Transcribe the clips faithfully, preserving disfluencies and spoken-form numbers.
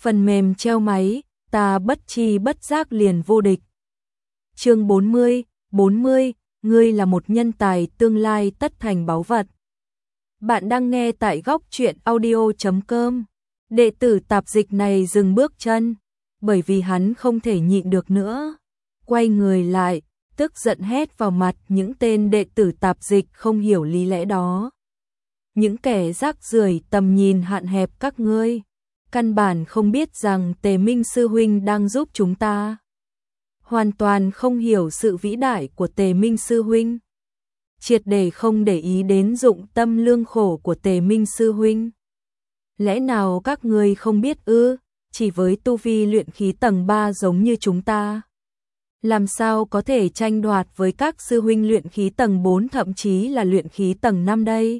Phần mềm treo máy, ta bất chi bất giác liền vô địch. Chương bốn mươi, bốn mươi, ngươi là một nhân tài tương lai tất thành báu vật. Bạn đang nghe tại góc truyện audio chấm com. Đệ tử tạp dịch này dừng bước chân, bởi vì hắn không thể nhịn được nữa. Quay người lại, tức giận hét vào mặt những tên đệ tử tạp dịch không hiểu lý lẽ đó. Những kẻ rác rưởi tầm nhìn hạn hẹp các ngươi, căn bản không biết rằng Tề Minh sư huynh đang giúp chúng ta. Hoàn toàn không hiểu sự vĩ đại của Tề Minh sư huynh. Triệt để không để ý đến dụng tâm lương khổ của Tề Minh sư huynh. Lẽ nào các ngươi không biết ư, chỉ với tu vi luyện khí tầng ba giống như chúng ta, làm sao có thể tranh đoạt với các sư huynh luyện khí tầng bốn thậm chí là luyện khí tầng năm đây.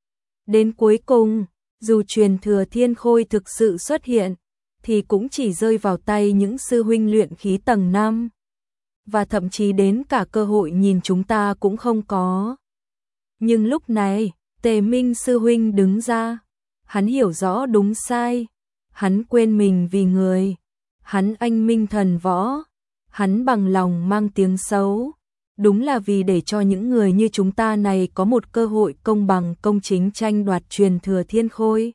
Đến cuối cùng, dù truyền thừa thiên khôi thực sự xuất hiện, thì cũng chỉ rơi vào tay những sư huynh luyện khí tầng năm. Và thậm chí đến cả cơ hội nhìn chúng ta cũng không có. Nhưng lúc này, Tề Minh sư huynh đứng ra. Hắn hiểu rõ đúng sai. Hắn quên mình vì người. Hắn anh minh thần võ. Hắn bằng lòng mang tiếng xấu. Đúng là vì để cho những người như chúng ta này có một cơ hội công bằng công chính tranh đoạt truyền thừa thiên khôi.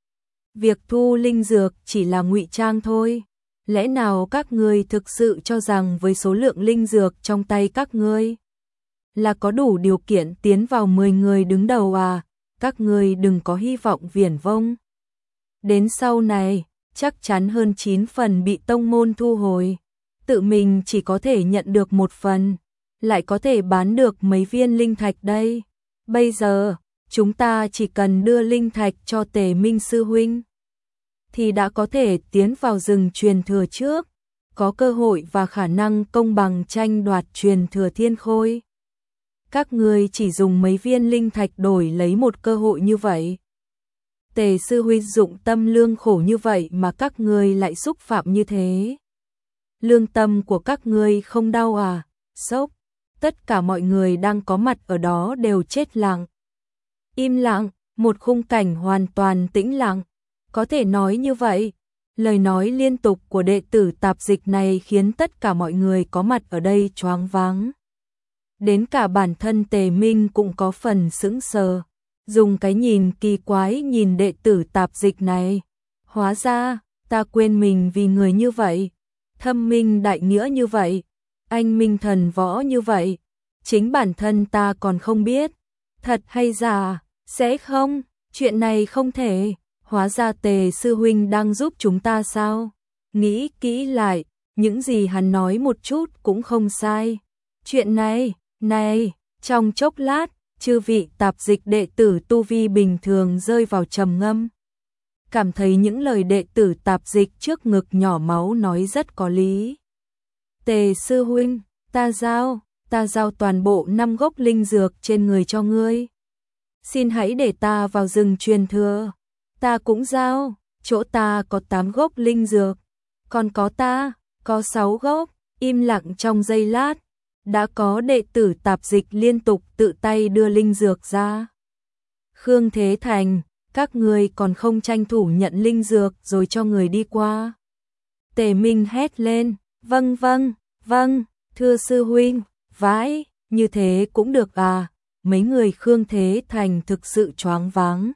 Việc thu linh dược chỉ là ngụy trang thôi. Lẽ nào các ngươi thực sự cho rằng với số lượng linh dược trong tay các ngươi là có đủ điều kiện tiến vào mười người đứng đầu à? Các ngươi đừng có hy vọng viển vông. Đến sau này, chắc chắn hơn chín phần bị tông môn thu hồi. Tự mình chỉ có thể nhận được một phần, lại có thể bán được mấy viên linh thạch đây. Bây giờ, chúng ta chỉ cần đưa linh thạch cho Tề Minh sư huynh, thì đã có thể tiến vào rừng truyền thừa trước, có cơ hội và khả năng công bằng tranh đoạt truyền thừa thiên khôi. Các ngươi chỉ dùng mấy viên linh thạch đổi lấy một cơ hội như vậy. Tề sư huynh dụng tâm lương khổ như vậy mà các ngươi lại xúc phạm như thế. Lương tâm của các ngươi không đau à? Sốc. Tất cả mọi người đang có mặt ở đó đều chết lặng. Im lặng, một khung cảnh hoàn toàn tĩnh lặng. Có thể nói như vậy, lời nói liên tục của đệ tử tạp dịch này khiến tất cả mọi người có mặt ở đây choáng váng. Đến cả bản thân Tề Minh cũng có phần sững sờ, dùng cái nhìn kỳ quái nhìn đệ tử tạp dịch này. Hóa ra, ta quên mình vì người như vậy, thâm minh đại nghĩa như vậy, anh minh thần võ như vậy, chính bản thân ta còn không biết. Thật hay giả, sẽ không, chuyện này không thể. Hóa ra Tề sư huynh đang giúp chúng ta sao? Nghĩ kỹ lại, những gì hắn nói một chút cũng không sai. Chuyện này, này, trong chốc lát, chư vị tạp dịch đệ tử tu vi bình thường rơi vào trầm ngâm. Cảm thấy những lời đệ tử tạp dịch trước ngực nhỏ máu nói rất có lý. Tề sư huynh, ta giao, ta giao toàn bộ năm gốc linh dược trên người cho ngươi. Xin hãy để ta vào rừng truyền thừa. Ta cũng giao, chỗ ta có tám gốc linh dược, còn có ta, có sáu gốc. Im lặng trong giây lát, đã có đệ tử tạp dịch liên tục tự tay đưa linh dược ra. Khương Thế Thành, các người còn không tranh thủ nhận linh dược rồi cho người đi qua. Tề Minh hét lên, vâng vâng, vâng, thưa sư huynh, vãi, như thế cũng được à? Mấy người Khương Thế Thành thực sự choáng váng.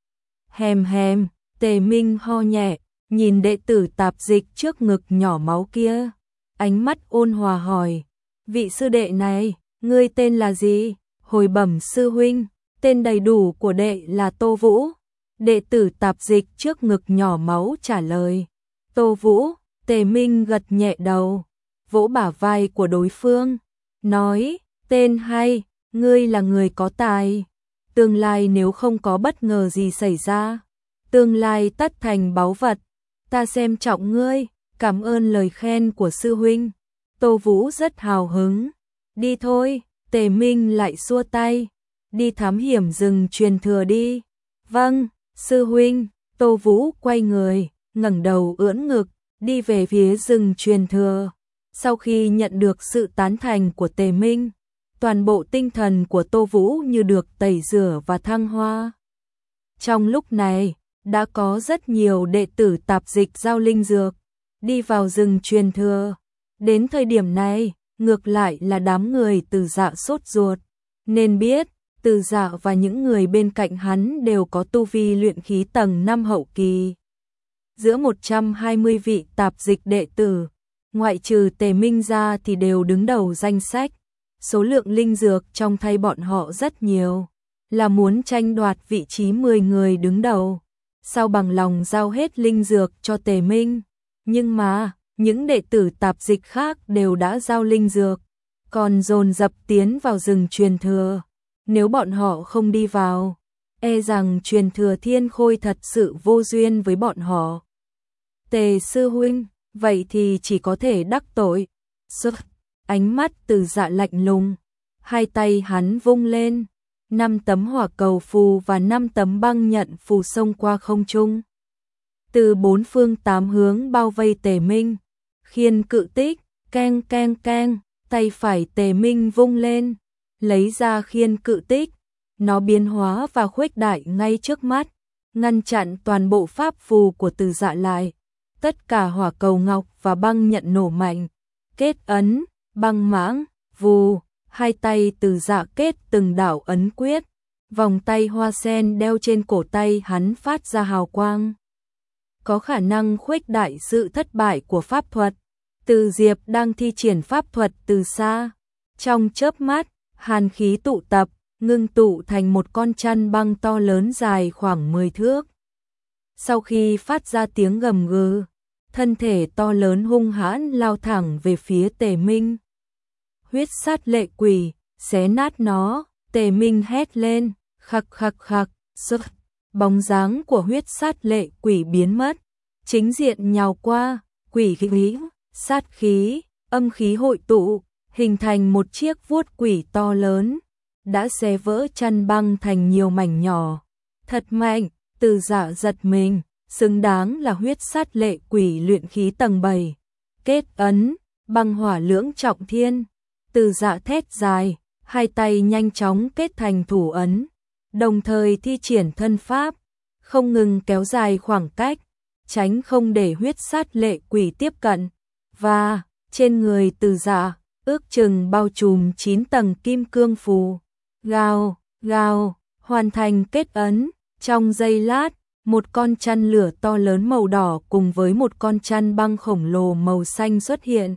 Hèm hèm, Tề Minh ho nhẹ, nhìn đệ tử tạp dịch trước ngực nhỏ máu kia. Ánh mắt ôn hòa hỏi, vị sư đệ này, ngươi tên là gì? Hồi bẩm sư huynh, tên đầy đủ của đệ là Tô Vũ. Đệ tử tạp dịch trước ngực nhỏ máu trả lời. Tô Vũ, Tề Minh gật nhẹ đầu, vỗ bả vai của đối phương, nói, tên hay, ngươi là người có tài. Tương lai nếu không có bất ngờ gì xảy ra, tương lai tất thành báu vật. Ta xem trọng ngươi, cảm ơn lời khen của sư huynh. Tô Vũ rất hào hứng. Đi thôi, Tề Minh lại xua tay. Đi thám hiểm rừng truyền thừa đi. Vâng, sư huynh. Tô Vũ quay người, ngẩng đầu ưỡn ngực, đi về phía rừng truyền thừa. Sau khi nhận được sự tán thành của Tề Minh, toàn bộ tinh thần của Tô Vũ như được tẩy rửa và thăng hoa. Trong lúc này, đã có rất nhiều đệ tử tạp dịch giao linh dược, đi vào rừng truyền thừa. Đến thời điểm này, ngược lại là đám người Từ Dạ sốt ruột, nên biết, Từ Dạ và những người bên cạnh hắn đều có tu vi luyện khí tầng năm hậu kỳ. Giữa một trăm hai mươi vị tạp dịch đệ tử, ngoại trừ Tề Minh ra thì đều đứng đầu danh sách. Số lượng linh dược trong tay bọn họ rất nhiều, là muốn tranh đoạt vị trí mười người đứng đầu. Sao bằng lòng giao hết linh dược cho Tề Minh, nhưng mà những đệ tử tạp dịch khác đều đã giao linh dược, còn dồn dập tiến vào rừng truyền thừa. Nếu bọn họ không đi vào, e rằng truyền thừa thiên khôi thật sự vô duyên với bọn họ. Tề sư huynh, vậy thì chỉ có thể đắc tội. Sức, ánh mắt Từ Dạ lạnh lùng, hai tay hắn vung lên, năm tấm hỏa cầu phù và năm tấm băng nhận phù xông qua không trung. Từ bốn phương tám hướng bao vây Tề Minh, khiên cự tích, keng keng keng, tay phải Tề Minh vung lên, lấy ra khiên cự tích, nó biến hóa và khuếch đại ngay trước mắt, ngăn chặn toàn bộ pháp phù của Từ Dạ lại. Tất cả hỏa cầu ngọc và băng nhận nổ mạnh, kết ấn, băng mãng, vù, hai tay Từ Dạ kết từng đạo ấn quyết, vòng tay hoa sen đeo trên cổ tay hắn phát ra hào quang, có khả năng khuếch đại sự thất bại của pháp thuật. Từ Diệp đang thi triển pháp thuật từ xa, trong chớp mắt, hàn khí tụ tập, ngưng tụ thành một con chăn băng to lớn dài khoảng mười thước. Sau khi phát ra tiếng gầm gừ, thân thể to lớn hung hãn lao thẳng về phía Tề Minh. Huyết sát lệ quỷ, xé nát nó, Tề Minh hét lên, khặc khặc khặc, sức, bóng dáng của huyết sát lệ quỷ biến mất, chính diện nhào qua, quỷ khí, sát khí, âm khí hội tụ, hình thành một chiếc vuốt quỷ to lớn, đã xé vỡ chăn băng thành nhiều mảnh nhỏ. Thật mạnh, Từ Dạ giật mình, xứng đáng là huyết sát lệ quỷ luyện khí tầng bảy. Kết ấn, băng hỏa lưỡng trọng thiên. Từ Dạ thét dài, hai tay nhanh chóng kết thành thủ ấn, đồng thời thi triển thân pháp, không ngừng kéo dài khoảng cách, tránh không để huyết sát lệ quỷ tiếp cận. Và trên người Từ Dạ, ước chừng bao trùm chín tầng kim cương phù. Gào, gào, hoàn thành kết ấn, trong giây lát, một con chăn lửa to lớn màu đỏ cùng với một con chăn băng khổng lồ màu xanh xuất hiện.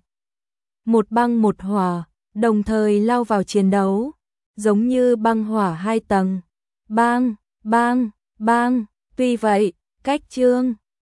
Một băng một hỏa, đồng thời lao vào chiến đấu, giống như băng hỏa hai tầng. Bang, bang, bang, tuy vậy, cách chương